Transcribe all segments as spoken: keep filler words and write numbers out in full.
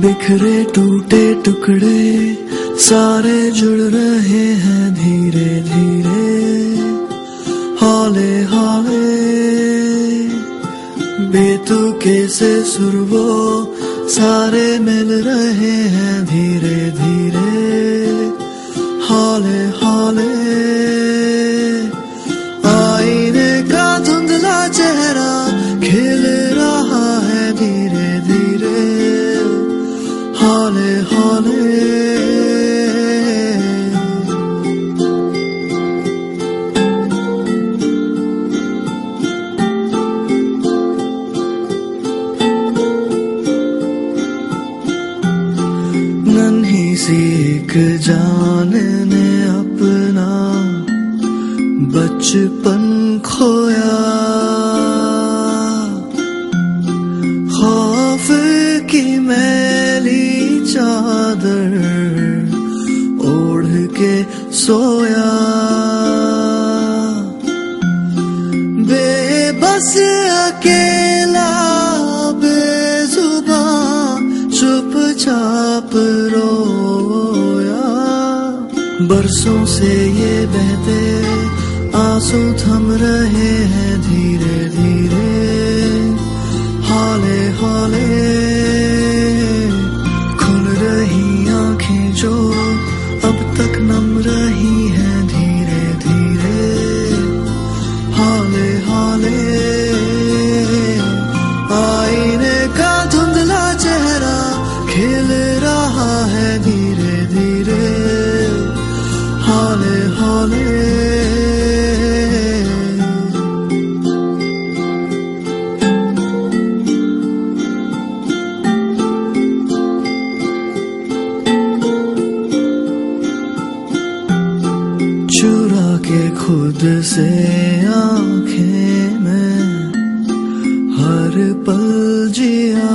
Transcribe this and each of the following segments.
बिखरे टूटे टुकड़े सारे जुड़ रहे हैं धीरे धीरे, हौले हौले बेतुके से सुर वो सारे मिल रहे हैं धीरे धीरे, हौले हौले आईने का धुंधला चेहरा खिल रहा है धीरे धीरे, हौले हौले नन्ही सी एक जान ने अपना बचपन खोया, खौफ की मैली चादर ओढ़ के सोया, बेबस अकेला बेजुबान चुपचाप रोया। बरसों से ये बहते आंसू थम रहे हैं धीरे धीरे, हौले हौले खुल रही आंखें जो अब तक नम रही हैं धीरे धीरे, हौले हौले आईने का धुंधला चेहरा खिल रहा है धीरे धीरे, हौले हौले चुरा के खुद से आंखें में हर पल जिया,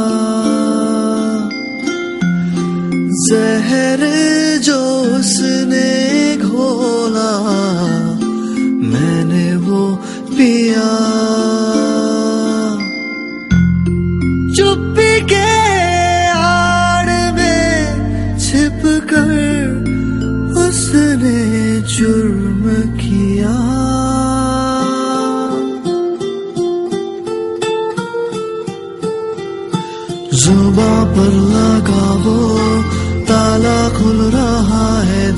जहर जो उसने घोला मैंने वो पिया, चुप्पी के आड़ में छिप कर उसने जुर्म किया, जुबां पर लगा वो ताला खुल रहा है